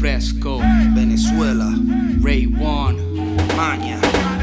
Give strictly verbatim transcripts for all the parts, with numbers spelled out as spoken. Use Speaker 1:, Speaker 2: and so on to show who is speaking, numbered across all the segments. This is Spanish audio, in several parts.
Speaker 1: Fresco,
Speaker 2: Venezuela,
Speaker 1: Ray One,
Speaker 2: Maña.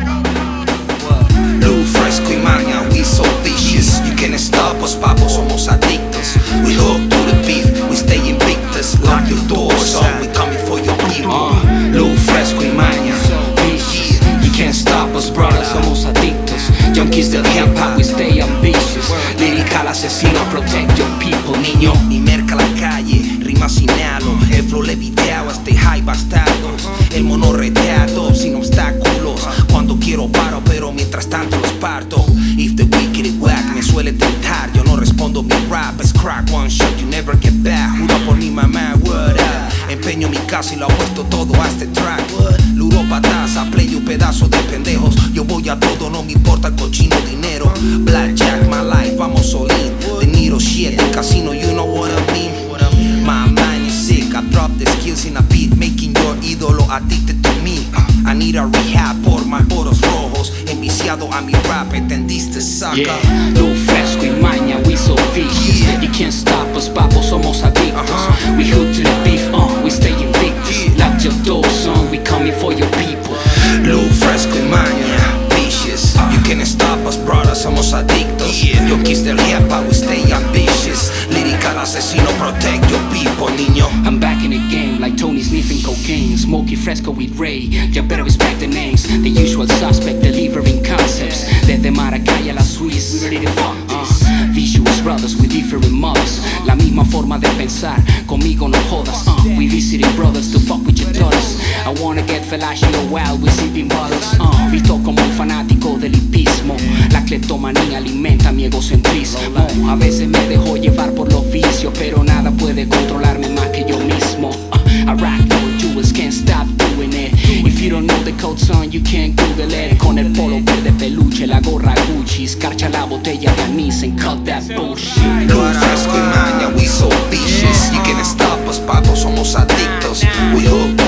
Speaker 2: Lou Fresco y Maña, we so vicious. You can't stop us, papo, somos adictos. We hook to the beef, we stay invictus. Lock your doors, on, we coming for your people. uh, Lou Fresco y Maña, vicious. You can't stop us, brother, somos adictos. Junkies del hip hop, we stay ambitious. Lyrical asesino, protect your people, niño. Ni merca la calle, rima sin halo. El flow leviteado, este high bastardos. El mono reteado, sin obstáculos. Cuando quiero paro, pero mientras tanto los parto. If the wicked is whack, me suele tentar. Yo no respondo, mi rap es crack. One shot, you never get back. Juro por mi mamá, what up. Empeño mi casa y lo apuesto todo a este track. Luro pataza, play un pedazo de pendejos. Yo voy a todo, no me importa el cochino dinero. Blackjack, my life, vamos all in. De Niro shit, el casino, you know what I mean. My mind is sick, I drop the skills in a beat, making your ídolo addicted to me. I need a rehab por my poros rojos. Enviciado a mi rap, ¿entendiste, saca?
Speaker 1: Yeah, Lou Fresco y Maña, we so vicious. Yeah. You can't stop us, papo, somos adictos. uh-huh. We hook to the beef, uh, we stay invictus. Yeah. Lock your doors, son, we coming for your people.
Speaker 2: Lou Fresco y Maña, vicious. uh. You can't stop us, brother, somos adictos. Yeah. Yo kiss del hip hop, we stay ambitious. Lyrical asesino, protect your people, niño.
Speaker 1: I'm back in the game like Tony sniffing cocaine. Smokey Fresco with Ray, you better respect the names. The usual suspect delivering concepts. Desde Maracay a la Swiss, we ready to fuck this. uh, Visuous brothers with different mothers. La misma forma de pensar, conmigo no jodas. uh, We visiting brothers to fuck with your daughters. I wanna get fellatio wild with sipping bottles. uh, Visto como un fanático del hipismo. La cleptomanía alimenta mi egocentrismo. A veces me dejo llevar por los vicios, pero nada puede controlarme más que yo mismo. uh, I rock no jewels, can't stop doing it. If you don't know the code, son, you can't Google it. Con el polo verde peluche, la gorra Gucci, escarcha la botella de anís and cut that bullshit.
Speaker 2: Lou Fresco y Maña, we so vicious. You can't stop us, papo, somos adictos. We hook